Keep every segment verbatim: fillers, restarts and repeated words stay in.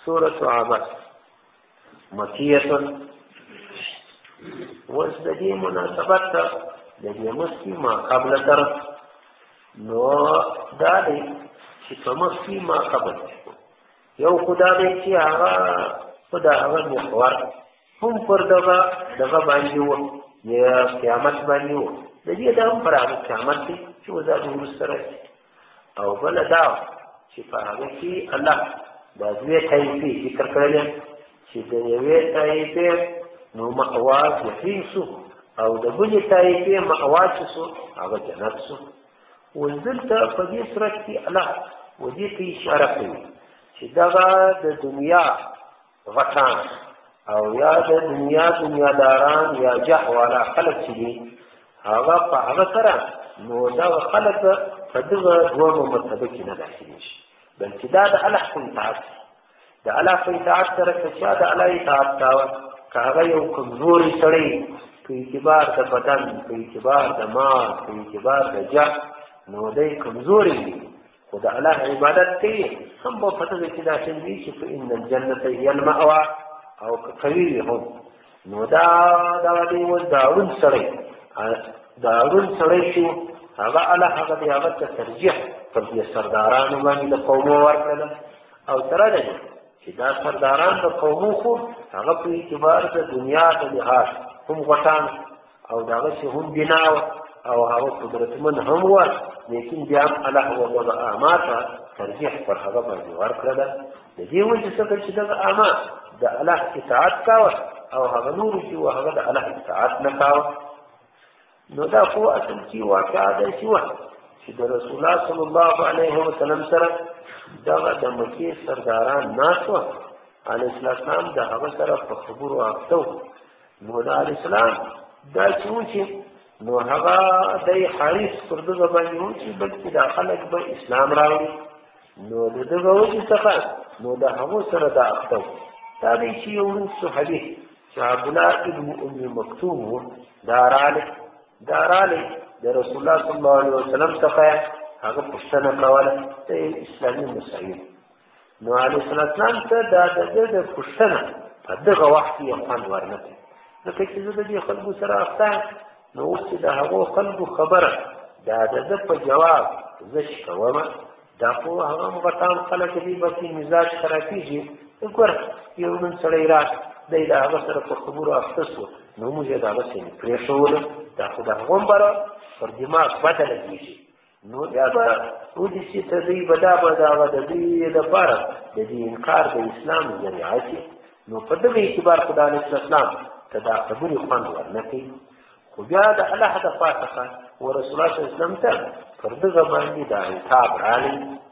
سورة عبس مکیتن. اوس د دې مناسبت ته د دې مخکې ما قبل طرف نو دا دی چې په مخکې ما قبل یو خدا دی چې هغه په د هغه محور هم پر دغه دغه باندې و یا قیامت باندې و. د دې دا هم پر هغه قیامت دی چې وزاد وروسته راشي. او بله دا چې په هغه کې الله دا دوې طایفې ذکر کړلې چې د یوې طایفې نو مأوا جحیم سو او د بلې طایفې مأوا چې سو هغه جنت سو. اوس دلته په دې صورت کې الله و دې ته اشاره کوي چې دغه د دنیا غټان او یا د دنیا دنیاداران یا جه والا خلک چې دي هغه په هغه سره نو دغه خلک په دغه دویمه مرتبه کې نه داخلي شي، بلکې دا د الله په اطاعت د الله په اطاعت سره که چا د الله اطاعت کاوه که هغه یو کمزوري سړی په اعتبار د بدن په اعتبار د مال په اعتبار د جه نو دی کمزوري وي خو د الله عبادت کوي هم به په دغه کې داخل وي چې فإن الجنة هي المأوى او که قوي وي هم نو دا دغه دی اوس دا ړوند سړی دا ړوند سړی شو هغه الله هغه دی هغه ته ترجیح پر دې سردارانو باندې د قومو ورکړله. او سره دی چې دا سرداران د قومو خو هغه په اعتبار د دنیا د لحاظ هم غټان او د هغه چې هم بنا وه او هغه قدرتمن هم وه، لیکن بیا هم الله وضع اعما ته ترجیح پر هغه باندې ورکړله. د دې وجې څخه چې دغه اعما د الله اطاعت کاوه او هغه نورو چې وه هغه د الله اطاعت نه کاوه. نو دا خو اصل کې واقعه داسې وه چې د رسول الله صلی الله علیه وسلم سره دغه د مکې سرداران ناست وه. علیه السلام د هغه سره په خبرو اخته و. نو د علیه السلام دا چې و چې نو هغه دی حریص پر دغه باندې و چې بلکې دا خلک به اسلام راوړي. نو د دغه وجې څخه نو د هغو سره دا اخته و. دا دی چې یو ړوند صحابي چې عبدالله ابن ام مکتوم و دا راغلی دا راغلی د رسول الله صلی الله علیه وسلم څخه هغه پوښتنه کوله د اسلامي مسایل. نو علیه السلام ته دا د ده د پوښتنه په دغه وخت کې یو خوند ورنه کړي، ځکه چې زه د دې خلکو سره اخته یم. نو اوس چې د هغو خلکو خبره دا د ده په جواب زه چې کومه دا خو هغه هم غټان خلک دي بس مزاج خرابېږي. ګوره یو ړوند سړی راغی دی د هغه سره په خبرو اخته شو نو موږ یې د هغه څه پرېښوله دا خو د هغه هم بره پر دماغ بده لګېږي. نو بیا به ودیسي ته دوی به دا به د هغه د دوی لپاره د دې انکار د اسلام ذریعه شي. نو په دغه اعتبار خو د علیه السلام ته دا خبرې خوند ورنه کوي. خو بیا د الله د خوا څخه ورسول الله صلی الله علیه وسلم ته پر دغه باندې دا عتاب راغلی.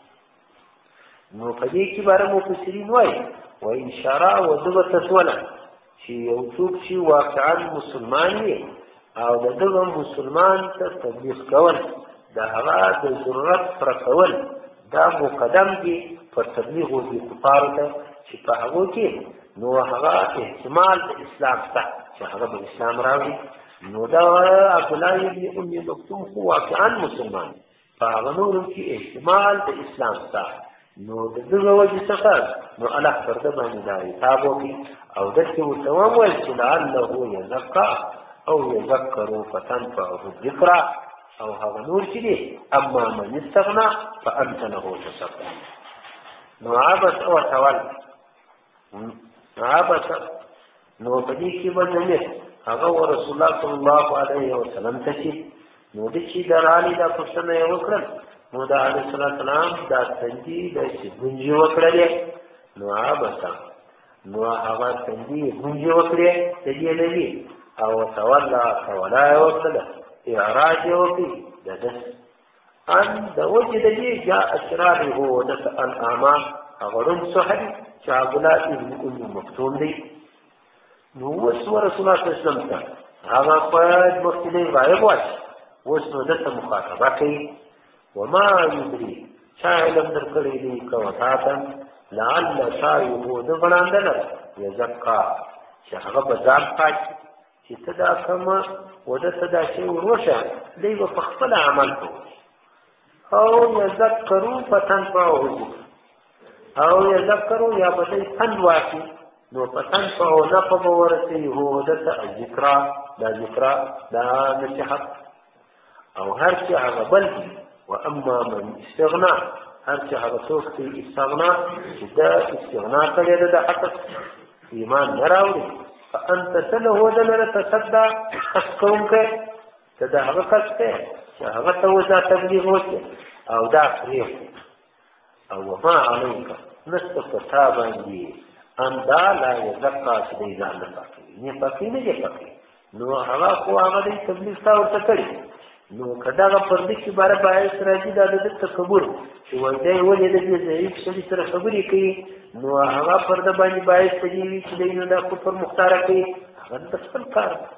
نو په دې کې باره مفسرین وایي وایي اشاره ودغه ته شوله چې یو څوک چې واقعا مسلمان وي او د دغه مسلمان ته تبلیغ کول د هغه د ضرورت پوره کول دا مقدم دي پر تبلیغ و دې کفارو ته چې په هغو کې نو هغه احتمال د اسلام شته چې هغه به اسلام راوړي. نو دا عبدالله ابن ام مکتوم خو واقعا مسلمان په هغه نورو کې احتمال د اسلام شته. نو د دغه وجې څخه نو الله پر ده باندې دا عتاب وکړي او داسې ورته وویل چې لعله یزکا او یذکروا فتنفعه الذکرى او هغه نور چې دي اما من استغنى فانت له تصدى. نو عبس او تول عبس نو په دې کې به ضمیر هغه رسول الله صلی الله علیه وسلم ته چې نو د چې درالي دا پوښتنه یې وکړل نو د علیه السلام دا تندي داسې ګونجې وکړلې. نو عبس نو هغه تندي ګونجې وکړې د دې نبي او تولا تولا یې وکړله اعراض یې وکړي د ده ان د وجې د دې جاء اشراحه ودته الاعما هغه ړوند صحابي چې عبدالله ابن ام مکتوم دی. نو اوس ورسول الله صلی الله علیه وسلم ته هغه باید مخکې دی غایب وای اوس نو دته مخاطبه کوي وما یدري چا علم درکړی دی که وتاته لعل شایه د غړانده لره یزکا چې هغه به ځان پاک چې ته دا کومه وده ته دا شی وروشه دی به په خپل عمل کوي او یذکروا فتنفعه الذکر او یذکرو یا به دی پند واخلي نو په تنفعو نفع به ورسوي هو دته الذکرا دا ذکرا دا نصیحت او هر چې هغه بل دي واما من استغنا هر چې هغه څوک چې استغنا چې دا استغنا کړی ده د حق ایمان نه راوړي فانت تله دلره تصدى قص کوونکی ته د هغه قص کوې چې هغه ته وځه تبلیغ وکړي او دا پرېږدي او وما علیک نسته په تا باندې ان دا لا یزکا چې دی ځان نه پاکوي نه پاکوي نه دی پاکوي نو هغه خو هغه دی تبلیغ تا ورته کړي نو که دغه پردې کې باره باعث راځي دا د ده تکبر چې وایي دی ولې د دې ضعیف سړي سره خبرې کوي نو هغه پرده باندې باعث په دې وي چې دی نو دا کفر مختاره کوي هغه د خپل کار دی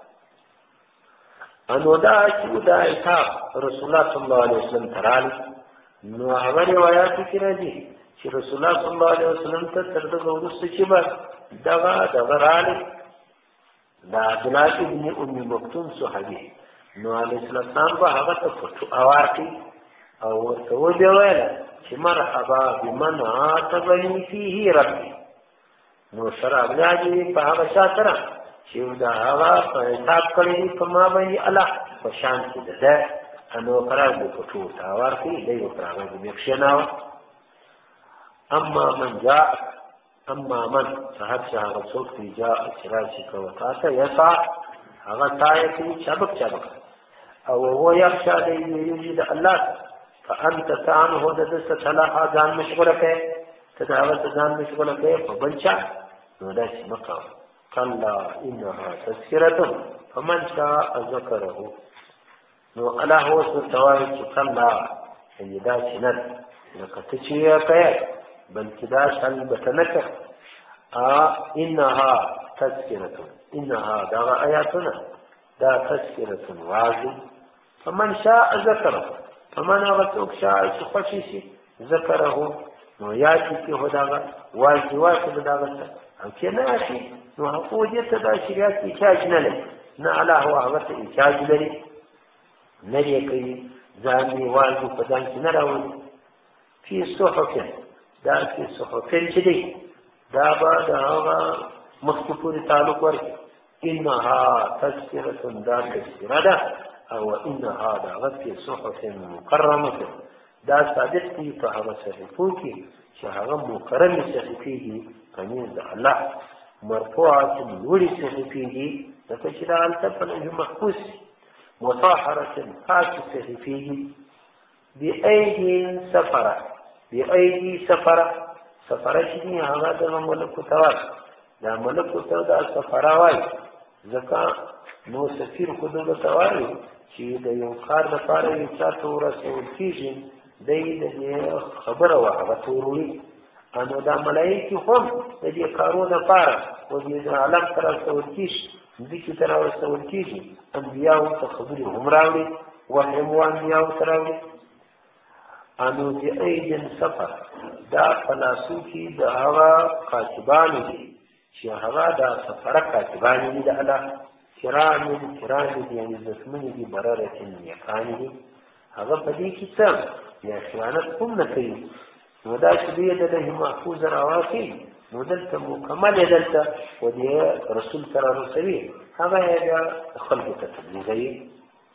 انو دا چې دا عتاب رسول الله صلی الله علیه وسلم ته راغلی نو هغه روایاتو کې راځي چې رسول الله صلی الله علیه وسلم ته تر دغه وروسته چې به دغه دغه راغلی دا عبدالله ابن ام مکتوم صحابي نو علیه السلام به هغه ته پټو اوار کوي او ورته وبې ویله چې مرحبا بمن عاتبني فيه ربي نو شراب راځي په هغه چا سره چې دا هغه په حساب کړی دي په ما باندې الله په شان کې ده ده انو قرار دې پټو ته اوار کوي دی به پر هغه دې کښېناوه اما من جاء اما من صاحب هغه څوک دی جاء چې راشي کوه تا ته یسع هغه تایه کوي چابک چابک او هو یخشى دی یوجد الله فانت عنه د دې څخه ځان مشغوله کوي ته دا هغه ځان مشغوله کوي په بل چا نو داسې مه کوه کلا انها تذکرة فمن شاء ذکره نو الله اوس ورته وایي چې کلا یعنې داسې نه ده لکه ته چې یې کوې بلکې دا شل به نه کوې انها تذکرة انها دغه آیاتونه دا تذکرة واضح فمن شاء ذکره فمن هغه څوک شاء چې خوښي شي ذکره نو یاد کړي هو دغه واضح واضح به دغه څه او چې نه شي نو هغه دې ته دا شریعت احتیاج نه لري نه الله هو هغه ته احتیاج لري نه یې کوي ځان یې واضح په ځان کې نه راوړي فی صحف دا چې صحفین چې دی دا به د هغه مخکې پورې تعلق ورکړي انها تذکرة دا تذکره ده او انها د هغه فی صحف مکرمه دا صادق دي په هغه صحیفو کې چې هغه مکرمې صحیفې دي کمې د الله مرفوعات لوړې صحیفې دي لکه چې دا هلته په لوح محفوظ مطهرة پاکې صحیفې دي بأیدي سفره بأیدي سفره سفره چې دي هغه دغه ملکو ته وایي دا ملکو ته دا سفره وایي ځکه نو سفیر خو دغه ته وایي چې د یو کار لپاره یو چا ته ورسول کېږي دی د دې خبره وه هغه ته وروړي نو دا ملایکې هم د دې کارو لپاره و دې عالم ته راسول کېږي ځکه ته راورسول کېږي انبیاو ته خبرې هم راوړي وحی هم انبیاو ته راوړي انو د ایدن سفر دا په لاسو کې د هغه کاتبانو دي چې هغه دا سفره کاتبانې دي د الله کرام کرام دي یعنې زسمنې دي بررة نیکانې دي هغه په دې کې څه یا خیانت هم نه کوي نو دا چې دوی د لوح محفوظ راواخلي نو دلته مکمل یې دلته و دې رسول سره رسوي هغه یې بیا خلکو ته تبلیغوي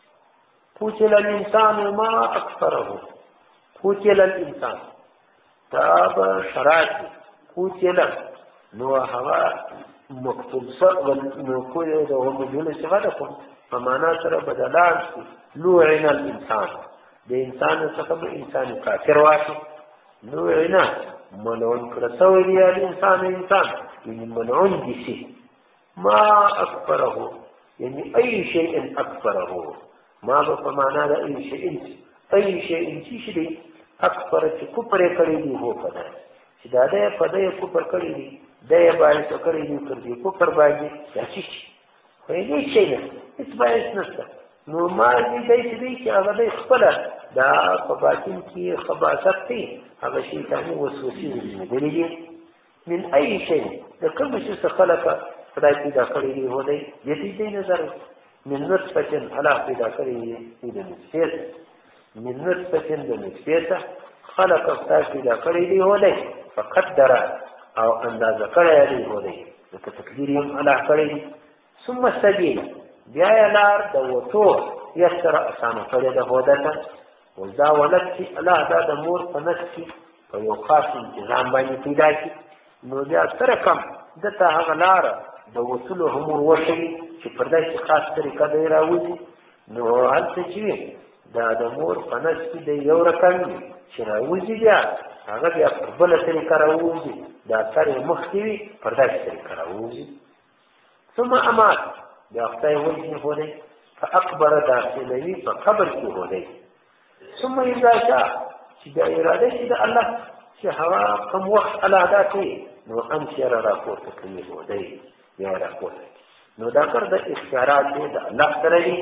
قتل الانسان ما اکفره قتل الانسان دا به شرایط دي قتل نو هغه مکتوب سره نو کوی د ومجهول صفه ده خو په معنا سره بدلان شي لوعن الانسان د انسان څخه به انسان کافر واشي لوعن ملعون کړه سوی دی الانسان انسان یعنی ملعون دي شي ما اکبره یعنی ای شیء اکبره ما به په معنا د ای شیء ای شیء چې شي اکبر چې کفر کړی دی هو پدې چې دا دې پدې کفر کړی دی دا باعث کړی دی تر دې کفر باندې دا شي خو یې شي نه هیڅ باعث نشته نو ما دې دې چې هغه دې خپل دا په باطن کې خباثت دی هغه شیطاني وسوسې دي دي من اي شيء د کوم شي څخه خلق خدای پیدا کړی دی هو دی دې دې نظر من نطفه الله پیدا کړی دی د نطفه من نطفه د نطفه خلق خدای پیدا کړی دی هو دی فقدر او اندازه کړی دی هودی لکه تقدیر یې هم الله کړی ثم السبیل بیا یې لار د وتو یسر اسانه کړې ده هوده ته اوس دا ولد چې الله دا د مور په نس کې په یو خاص انتظام باندې پیدا کړي نو بیا سره کم دته هغه لاره د وصولو هم وښیي چې پر داسې خاص طریقه دی راوځي نو هلته چې وي دا د مور په نس کې د یو رقم وي چې راوځي بیا هغه بیا پر بله طریقه راوځي دا سر یې مخکې وي پر داسې طریقه راوځي ثم امات بیا خدای وجهي هودی فاکبر داخلوي په قبر کې هودی ثم اذا شاء چې د اراده شي د الله چې هوا کوم وخت الله دا کوي نو انشر راپورته کوي هودی بیا راپورته نو دا کار د اختیارات دی د الله سره دی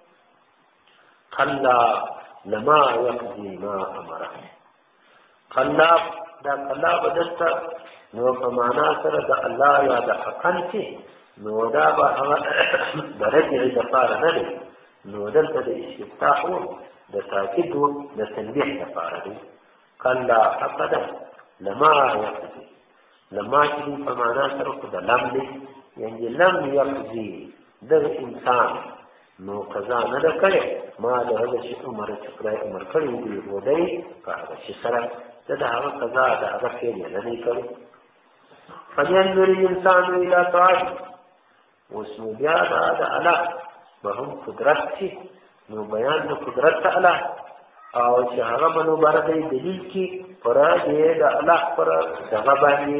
کلا لما یقضي ما امره کلا دا کلا بدلته نو په معنا سره د الله یا د حقن کې نو دا به هغه د رجعې دپاره نه دی نو دلته د استفتاح و د تاکید و د تنبیح دپاره دی کلا حقه ده لما یقضي لما چې دی په معنا سره خو د لم دی یعنې لم یقضي دغه انسان نو قضا نه ده کړې ما د هغه شي عمر چې خدای عمر کړی دی هودی په هغه شي سره ده د هغه قضا د هغه فعل یې نه دی کړی فلینظر الانسان الی طاعته اوس نو بیا دا د الله به هم قدرت شي نو بیان د قدرت د الله او چې هغه به نو باره دی دلیل کي پر دې د الله پر دغه باندې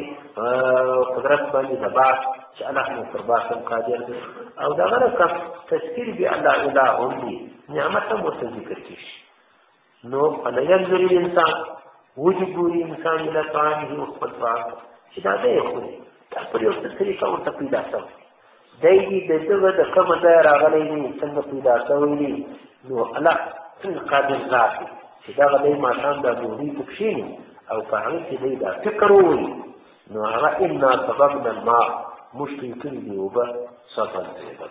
قدرت باندې د باد چې الله نو پر باد هم قادر دی او دغه رقم تذکیر بیا الله اله هم دی نعمت هم ورته ذکر کېږي نو فلینظر الانسان وجه ګوري انسان الی طعامه وخپل طعام چې دا دی خوري دا پر یو څه طریقه ورته پیدا شوی دی د دغه د کومه ځای راغلی دی څنګه پیدا شوی دی نو الله څنګه قادر ذات دی چې دغه دی ماښام دا ډوډۍ ته کښېني او په هغه کې دی دا فکر ووایي نو هغه انا صببنا الماء موږ توی کړي دي اوبه صبا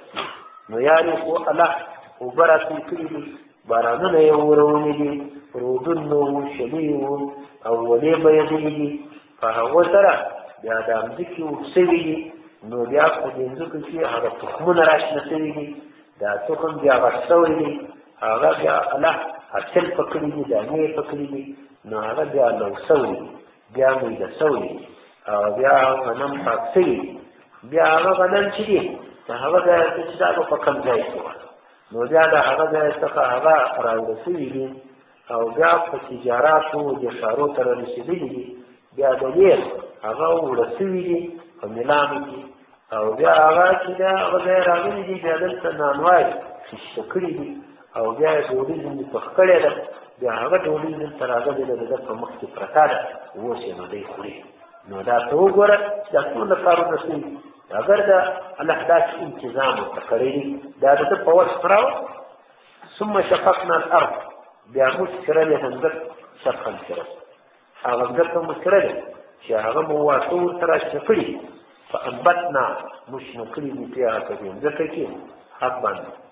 نو یعنې خو الله اوبه را توی کړي دي بارانونه یې ورونې دي رودونه وو شلې وو او ولې به یې دي په هغو سره بیا دا مځکې وسوي دي نو بیا په دې ځمکو کې هغه تخمونه راشنه شوي دي دا تخم بیا غټ شوی دی هغه بیا الله حاصل پکړي دي دانې یې پکړي دي نو هغه بیا لو شوی دی بیا میده شوی دی او بیا غنم پاک شوي دي بیا هغه غنم چې دي د هغه ځای چې دا به په کوم ځای کې وه نو بیا د هغه ځای څخه هغه راوړه شوي دي او بیا په تجاراتو د ښارو ته رارسېدلي دي بیا د ډېر هغه وړه شوي دي په میلانو کې او بیا هغه چې دا هغه ځای راغلي دي بیا دلته نانوای خیشته کړي دي او بیا یې ډوډۍ ځینې پخ کړې ده بیا هغه ډوډۍ دلته راغلې ده د ده په مخ کې پرته ده اوس یې نو دی خوري نو دا ته وګوره دا ټوله کارونه شوي اگر دا الله داسې انتظام ورته کړی دی دا د ده په وس راو ثم شققنا الارض بیا موږ څرلې ده مځکه شقا څرل هغه مځکه مو څرلې چې هغه مو واښه ورته راشنه کړي فانبتنا موږ شنه کړي دي فیها په دې مځکه کې حبا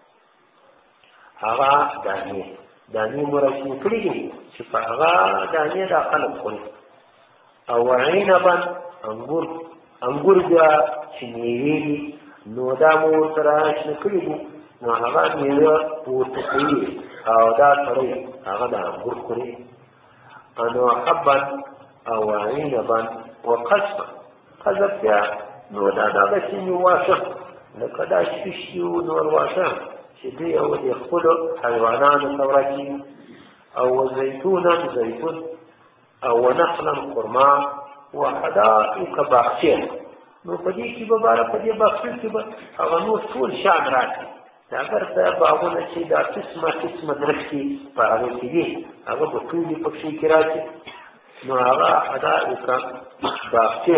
هغه دانې دانې مو راشنه کړي دي چې په هغه دانې دا خلک خوري او عنبا انګور انګور بیا چې میوې دي نو دا مو ورته راشنه کړي دي نو هغه میوه ورته کوي او دا سړی هغه د انګور خوري نو حبا او عنبا وقصبا قصب بیا نو دا دغه سیمې واښه لکه دا شپش دي نور واښه چې دوی او د خپلو حیوانانو ته ورکړي او زیتونا زیتون او نخلا خرما وحدائق باغچې نو په دې کې به باره په دې باغچو کې به هغه نور ټول شان راکړي د اگر دا باغونه چې دا قسمه قسمه درختې په هغې کې دي هغه به ټولې پکښې کې راکړي نو هغه حدائق باغچې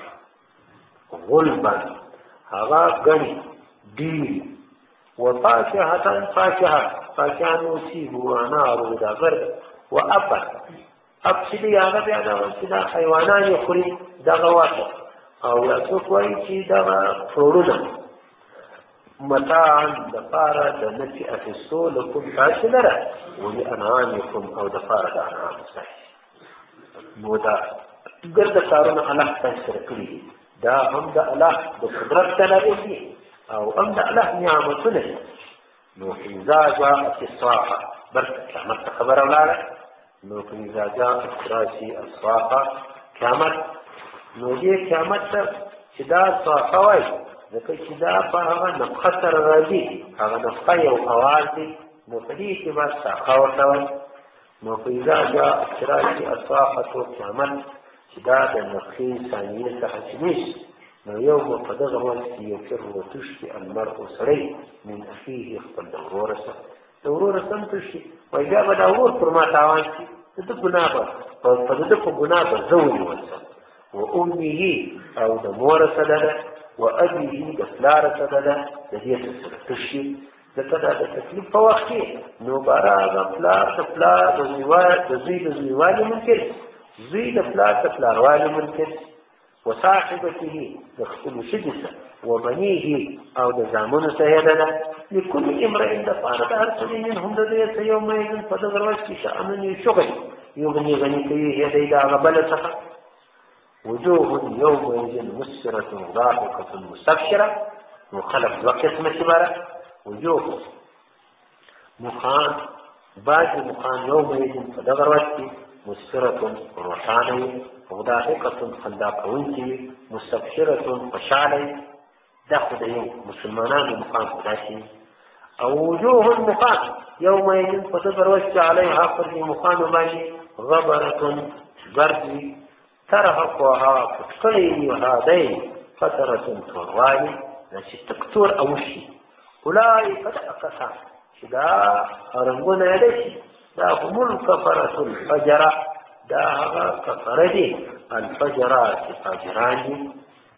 غلبا هغه ګڼي ډېرې وفاکهة فاکهه فاکهه نوسیب وانار دا غرد وابا اب چې دی هغه بیا دغه چې دا حیوانان یې خوري دغه واښه او یا څوک وایي چې دغه فروړونه متاعا دپاره د نفي اخیستو لکم تاسې لره ولانعامکم او دپاره د انعام ستاسې نو دا ګرده کارونه الله تسره کړي دي دا هم د الله د قدرت دلایل دي او هم د الله نعمتونه دي نو اذا جاءت الصاخه برکه قیامت خبره ولاړه نو اذا جاءت راشي الصاخه قیامت نو دې قیامت ته چې دا صاخه وایي ځکه چې دا په هغه نفخه سره راځي هغه نفخه یو اواز دی نو په دې کې به صاخه ورته وایي نو اذا جاءت راشي الصاخه قیامت چې دا د نفخې ثانیې څخه چې نشي نو یو به په دغه وخت کې یفر وتشفي المرء سړی من اخیه خپل د وروره څخه د وروره څه هم تشي وایي بیا به دا ورور پر ما تاوان شي د ده ګناه به په د ده په ګناه به زه ونیول شم و امه او د موره سره ده و ابيه د پلاره سره ده د دې سره تشي ځکه دا د تکلیف په وخت کې نو باره هغه پلار د پلار د زوی د زویوالي ممکن زوی د پلار د پلاروالي ممکن وصاحبته د خپلو ښځې سره وبنيه او د زامنو سره ده لكل امرئ دپاره د هر سړي منهم د دې څه یومئذ په دغه ورځ کې شأن شغل یغني غني کوي هدی د هغه بله څخه وجوه يومئذ مسفرة ضاحكة مستبشرة وخلق دوه قسمه عباره وجوه مخان بعض مخان يومئذ په دغه ورځ کې مسفرة روښانه وضاحكة خندا کوونکې مستبشرة خوشحاله دا خو د یو مسلمانانو مقام خدا شي او وجوه مخان يومئذ په دغه ورځ کې علیها پر دې مخانو باندې غبرة ګرد ترهقها پټکړی وي هادی فترة توروالی دا چې تک تور اوښي اولئک دغه کسان چې دا رنګونه یې شي دا هم الکفرة الفجره دا هغه کفره دي الفجره چې فاجران دي